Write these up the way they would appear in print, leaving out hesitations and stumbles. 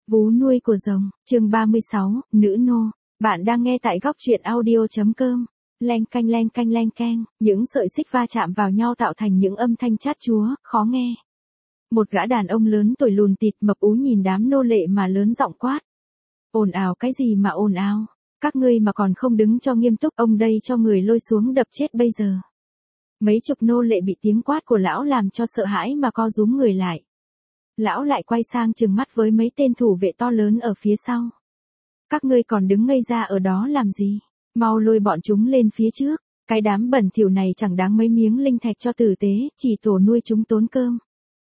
Vú nuôi của rồng, chương 36, nữ nô. Bạn đang nghe tại góc truyện audio.com. Leng canh, những sợi xích va chạm vào nhau tạo thành những âm thanh chát chúa, khó nghe. Một gã đàn ông lớn tuổi lùn tịt mập ú nhìn đám nô lệ mà lớn giọng quát. Ồn ào cái gì mà ồn ào, các ngươi mà còn không đứng cho nghiêm túc, ông đây cho người lôi xuống đập chết bây giờ. Mấy chục nô lệ bị tiếng quát của lão làm cho sợ hãi mà co rúm người lại. Lão lại quay sang trừng mắt với mấy tên thủ vệ to lớn ở phía sau. Các ngươi còn đứng ngây ra ở đó làm gì? Mau lôi bọn chúng lên phía trước. Cái đám bẩn thỉu này chẳng đáng mấy miếng linh thạch cho tử tế, chỉ tổ nuôi chúng tốn cơm.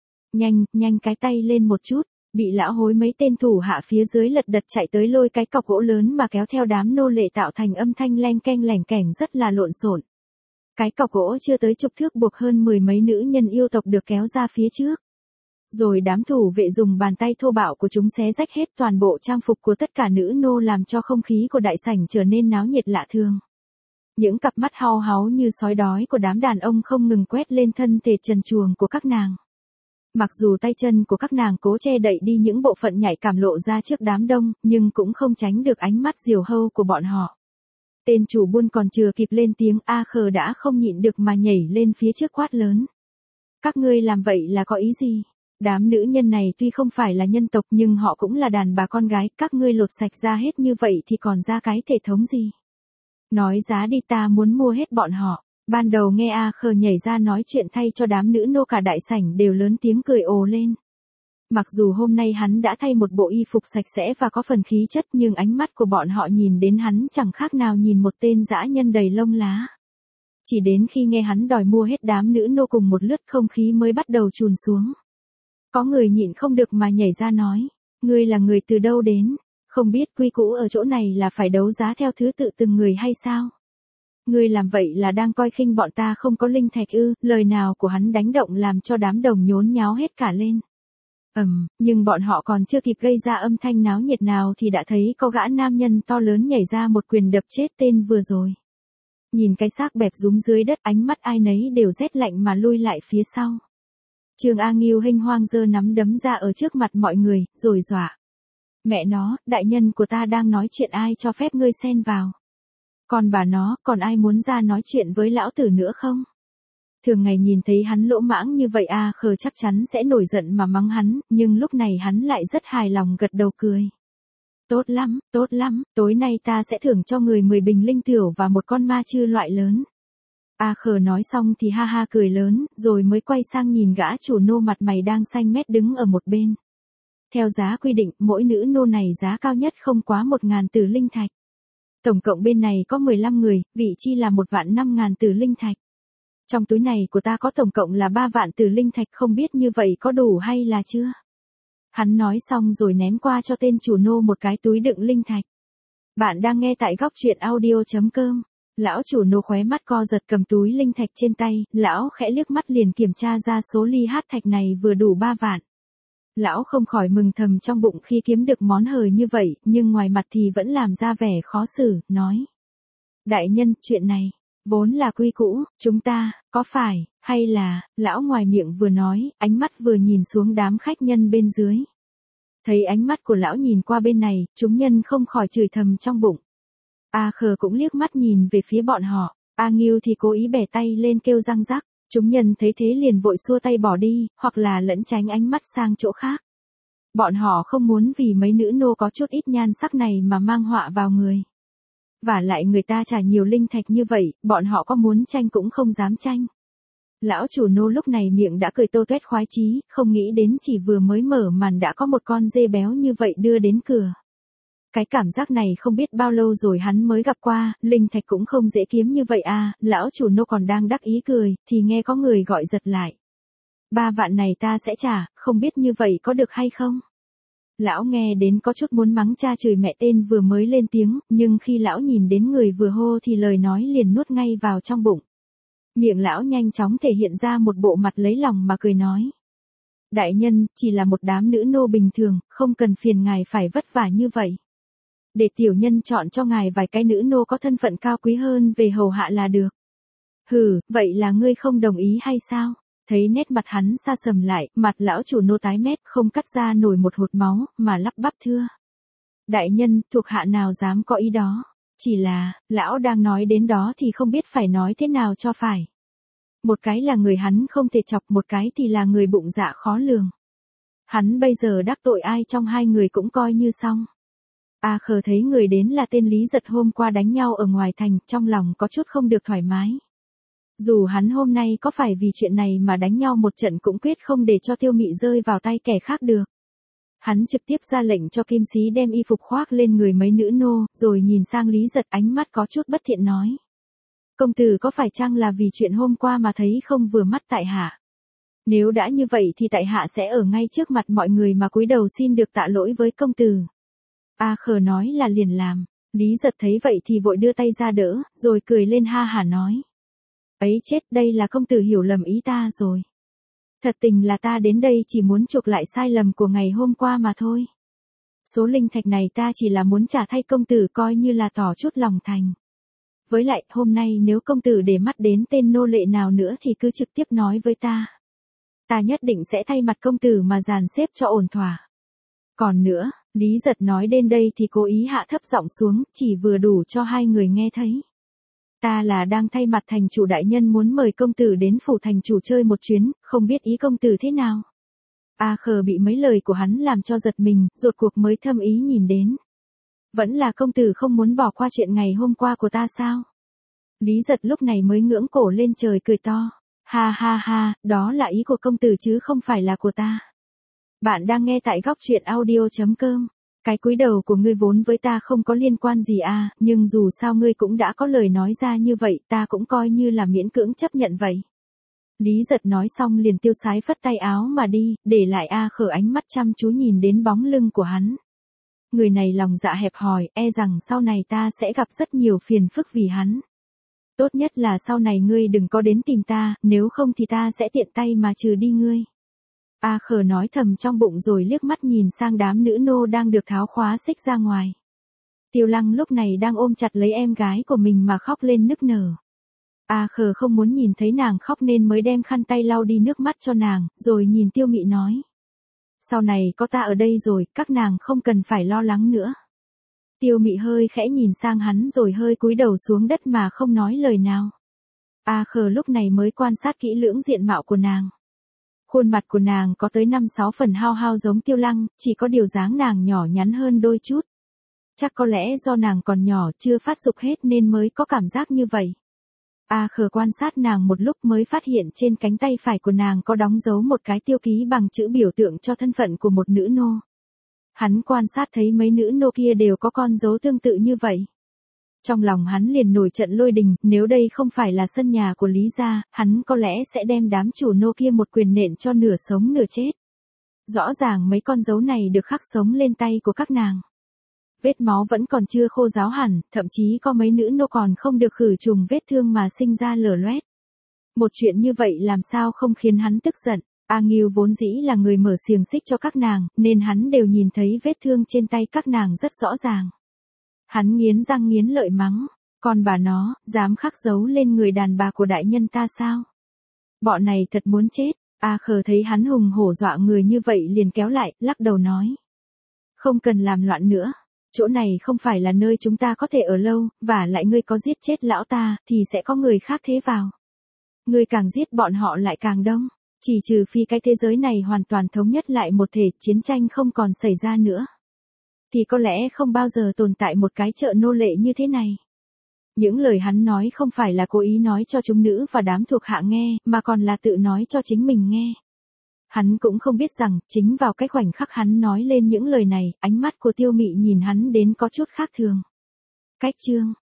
Nhanh cái tay lên một chút. Bị lão hối mấy tên thủ hạ phía dưới lật đật chạy tới lôi cái cọc gỗ lớn mà kéo theo đám nô lệ tạo thành âm thanh leng keng lẻng kẻng rất là lộn xộn. Cái cọc gỗ chưa tới chục thước buộc hơn 10 mấy nữ nhân yêu tộc được kéo ra phía trước. Rồi đám thủ vệ dùng bàn tay thô bạo của chúng xé rách hết toàn bộ trang phục của tất cả nữ nô làm cho không khí của đại sảnh trở nên náo nhiệt lạ thường. Những cặp mắt hao háu như sói đói của đám đàn ông không ngừng quét lên thân thể trần truồng của các nàng. Mặc dù tay chân của các nàng cố che đậy đi những bộ phận nhạy cảm lộ ra trước đám đông, nhưng cũng không tránh được ánh mắt diều hâu của bọn họ. Tên chủ buôn còn chưa kịp lên tiếng A Khờ đã không nhịn được mà nhảy lên phía trước quát lớn. Các ngươi làm vậy là có ý gì? Đám nữ nhân này tuy không phải là nhân tộc nhưng họ cũng là đàn bà con gái, các ngươi lột sạch ra hết như vậy thì còn ra cái thể thống gì? Nói giá đi, ta muốn mua hết bọn họ. Ban đầu nghe A Khờ nhảy ra nói chuyện thay cho đám nữ nô, cả đại sảnh đều lớn tiếng cười ồ lên. Mặc dù hôm nay hắn đã thay một bộ y phục sạch sẽ và có phần khí chất nhưng ánh mắt của bọn họ nhìn đến hắn chẳng khác nào nhìn một tên dã nhân đầy lông lá. Chỉ đến khi nghe hắn đòi mua hết đám nữ nô cùng một lướt không khí mới bắt đầu trùn xuống. Có người nhịn không được mà nhảy ra nói, ngươi là người từ đâu đến, không biết quy củ ở chỗ này là phải đấu giá theo thứ tự từng người hay sao? Ngươi làm vậy là đang coi khinh bọn ta không có linh thạch ư? Lời nào của hắn đánh động làm cho đám đồng nhốn nháo hết cả lên. Nhưng bọn họ còn chưa kịp gây ra âm thanh náo nhiệt nào thì đã thấy có gã nam nhân to lớn nhảy ra một quyền đập chết tên vừa rồi. Nhìn cái xác bẹp rúm dưới đất, ánh mắt ai nấy đều rét lạnh mà lui lại phía sau. Trương A Nghiêu hênh hoang giơ nắm đấm ra ở trước mặt mọi người, rồi dọa. Mẹ nó, đại nhân của ta đang nói chuyện, ai cho phép ngươi xen vào? Còn bà nó, còn ai muốn ra nói chuyện với lão tử nữa không? Thường ngày nhìn thấy hắn lỗ mãng như vậy A Khờ chắc chắn sẽ nổi giận mà mắng hắn, nhưng lúc này hắn lại rất hài lòng gật đầu cười. Tốt lắm, tối nay ta sẽ thưởng cho người 10 bình linh tiểu và một con ma chư loại lớn. A Khờ nói xong thì ha ha cười lớn, rồi mới quay sang nhìn gã chủ nô mặt mày đang xanh mét đứng ở một bên. Theo giá quy định, mỗi nữ nô này giá cao nhất không quá 1.000 tử linh thạch. Tổng cộng bên này có 15 người, vị chi là 1.500.000 tử linh thạch. Trong túi này của ta có tổng cộng là 3 vạn tử linh thạch, không biết như vậy có đủ hay là chưa? Hắn nói xong rồi ném qua cho tên chủ nô một cái túi đựng linh thạch. Bạn đang nghe tại góc truyện audio.com. Lão chủ nô khóe mắt co giật cầm túi linh thạch trên tay, lão khẽ liếc mắt liền kiểm tra ra số ly hát thạch này vừa đủ 3 vạn. Lão không khỏi mừng thầm trong bụng khi kiếm được món hời như vậy, nhưng ngoài mặt thì vẫn làm ra vẻ khó xử, nói. Đại nhân, chuyện này, vốn là quy củ, chúng ta, có phải, hay là, lão ngoài miệng vừa nói, ánh mắt vừa nhìn xuống đám khách nhân bên dưới. Thấy ánh mắt của lão nhìn qua bên này, chúng nhân không khỏi chửi thầm trong bụng. A Khờ cũng liếc mắt nhìn về phía bọn họ, A Nghiêu thì cố ý bẻ tay lên kêu răng rắc. Chúng nhân thấy thế liền vội xua tay bỏ đi, hoặc là lẫn tránh ánh mắt sang chỗ khác. Bọn họ không muốn vì mấy nữ nô có chút ít nhan sắc này mà mang họa vào người. Và lại người ta trả nhiều linh thạch như vậy, bọn họ có muốn tranh cũng không dám tranh. Lão chủ nô lúc này miệng đã cười tô tuét khoái chí, không nghĩ đến chỉ vừa mới mở màn đã có một con dê béo như vậy đưa đến cửa. Cái cảm giác này không biết bao lâu rồi hắn mới gặp qua, linh thạch cũng không dễ kiếm như vậy à, lão chủ nô còn đang đắc ý cười, thì nghe có người gọi giật lại. 3 vạn này ta sẽ trả, không biết như vậy có được hay không? Lão nghe đến có chút muốn mắng cha chửi mẹ tên vừa mới lên tiếng, nhưng khi lão nhìn đến người vừa hô thì lời nói liền nuốt ngay vào trong bụng. Miệng lão nhanh chóng thể hiện ra một bộ mặt lấy lòng mà cười nói. Đại nhân, chỉ là một đám nữ nô bình thường, không cần phiền ngài phải vất vả như vậy. Để tiểu nhân chọn cho ngài vài cái nữ nô có thân phận cao quý hơn về hầu hạ là được. Hừ, vậy là ngươi không đồng ý hay sao? Thấy nét mặt hắn xa sầm lại, mặt lão chủ nô tái mét không cắt ra nổi một hột máu, mà lắp bắp thưa. Đại nhân, thuộc hạ nào dám có ý đó. Chỉ là, lão đang nói đến đó thì không biết phải nói thế nào cho phải. Một cái là người hắn không thể chọc, một cái thì là người bụng dạ khó lường. Hắn bây giờ đắc tội ai trong hai người cũng coi như xong. A Khờ thấy người đến là tên Lý Giật hôm qua đánh nhau ở ngoài thành, trong lòng có chút không được thoải mái. Dù hắn hôm nay có phải vì chuyện này mà đánh nhau một trận cũng quyết không để cho Tiêu Mị rơi vào tay kẻ khác được. Hắn trực tiếp ra lệnh cho Kim Sĩ đem y phục khoác lên người mấy nữ nô, rồi nhìn sang Lý Giật ánh mắt có chút bất thiện nói. Công tử có phải chăng là vì chuyện hôm qua mà thấy không vừa mắt tại hạ? Nếu đã như vậy thì tại hạ sẽ ở ngay trước mặt mọi người mà cúi đầu xin được tạ lỗi với công tử. A Khờ nói là liền làm. Lý Giật thấy vậy thì vội đưa tay ra đỡ, rồi cười lên ha hả nói. Ấy chết, đây là công tử hiểu lầm ý ta rồi. Thật tình là ta đến đây chỉ muốn chuộc lại sai lầm của ngày hôm qua mà thôi. Số linh thạch này ta chỉ là muốn trả thay công tử coi như là tỏ chút lòng thành. Với lại, hôm nay nếu công tử để mắt đến tên nô lệ nào nữa thì cứ trực tiếp nói với ta. Ta nhất định sẽ thay mặt công tử mà dàn xếp cho ổn thỏa. Còn nữa, Lý Giật nói đến đây thì cố ý hạ thấp giọng xuống, chỉ vừa đủ cho hai người nghe thấy. Ta là đang thay mặt thành chủ đại nhân muốn mời công tử đến phủ thành chủ chơi một chuyến, không biết ý công tử thế nào. A Khờ bị mấy lời của hắn làm cho giật mình, rốt cuộc mới thâm ý nhìn đến. Vẫn là công tử không muốn bỏ qua chuyện ngày hôm qua của ta sao? Lý Giật lúc này mới ngưỡng cổ lên trời cười to. Ha ha ha, đó là ý của công tử chứ không phải là của ta. Bạn đang nghe tại góc truyện audio.com. Cái cúi đầu của ngươi vốn với ta không có liên quan gì à, nhưng dù sao ngươi cũng đã có lời nói ra như vậy, ta cũng coi như là miễn cưỡng chấp nhận vậy. Lý Giật nói xong liền tiêu sái phất tay áo mà đi, để lại A Khờ ánh mắt chăm chú nhìn đến bóng lưng của hắn. Người này lòng dạ hẹp hòi, e rằng sau này ta sẽ gặp rất nhiều phiền phức vì hắn. Tốt nhất là sau này ngươi đừng có đến tìm ta, nếu không thì ta sẽ tiện tay mà trừ đi ngươi. A Khờ nói thầm trong bụng rồi liếc mắt nhìn sang đám nữ nô đang được tháo khóa xích ra ngoài. Tiêu Lăng lúc này đang ôm chặt lấy em gái của mình mà khóc lên nức nở. A Khờ không muốn nhìn thấy nàng khóc nên mới đem khăn tay lau đi nước mắt cho nàng, rồi nhìn Tiêu Mị nói. Sau này có ta ở đây rồi, các nàng không cần phải lo lắng nữa. Tiêu Mị hơi khẽ nhìn sang hắn rồi hơi cúi đầu xuống đất mà không nói lời nào. A Khờ lúc này mới quan sát kỹ lưỡng diện mạo của nàng. Khuôn mặt của nàng có tới 5-6 phần hao hao giống Tiêu Lăng, chỉ có điều dáng nàng nhỏ nhắn hơn đôi chút. Chắc có lẽ do nàng còn nhỏ chưa phát dục hết nên mới có cảm giác như vậy. A Khờ quan sát nàng một lúc mới phát hiện trên cánh tay phải của nàng có đóng dấu một cái tiêu ký bằng chữ biểu tượng cho thân phận của một nữ nô. Hắn quan sát thấy mấy nữ nô kia đều có con dấu tương tự như vậy. Trong lòng hắn liền nổi trận lôi đình, nếu đây không phải là sân nhà của Lý gia, hắn có lẽ sẽ đem đám chủ nô kia một quyền nện cho nửa sống nửa chết. Rõ ràng mấy con dấu này được khắc sống lên tay của các nàng. Vết máu vẫn còn chưa khô ráo hẳn, thậm chí có mấy nữ nô còn không được khử trùng vết thương mà sinh ra lở loét. Một chuyện như vậy làm sao không khiến hắn tức giận. A Nghiêu vốn dĩ là người mở xiềng xích cho các nàng, nên hắn đều nhìn thấy vết thương trên tay các nàng rất rõ ràng. Hắn nghiến răng nghiến lợi mắng, con bà nó, dám khắc dấu lên người đàn bà của đại nhân ta sao? Bọn này thật muốn chết. A Khờ thấy hắn hùng hổ dọa người như vậy liền kéo lại, lắc đầu nói. Không cần làm loạn nữa, chỗ này không phải là nơi chúng ta có thể ở lâu, và lại ngươi có giết chết lão ta, thì sẽ có người khác thế vào. Ngươi càng giết bọn họ lại càng đông, chỉ trừ phi cái thế giới này hoàn toàn thống nhất lại một thể, chiến tranh không còn xảy ra nữa. Thì có lẽ không bao giờ tồn tại một cái chợ nô lệ như thế này. Những lời hắn nói không phải là cố ý nói cho chúng nữ và đám thuộc hạ nghe, mà còn là tự nói cho chính mình nghe. Hắn cũng không biết rằng, chính vào cái khoảnh khắc hắn nói lên những lời này, ánh mắt của Tiêu Mị nhìn hắn đến có chút khác thường. Cách chương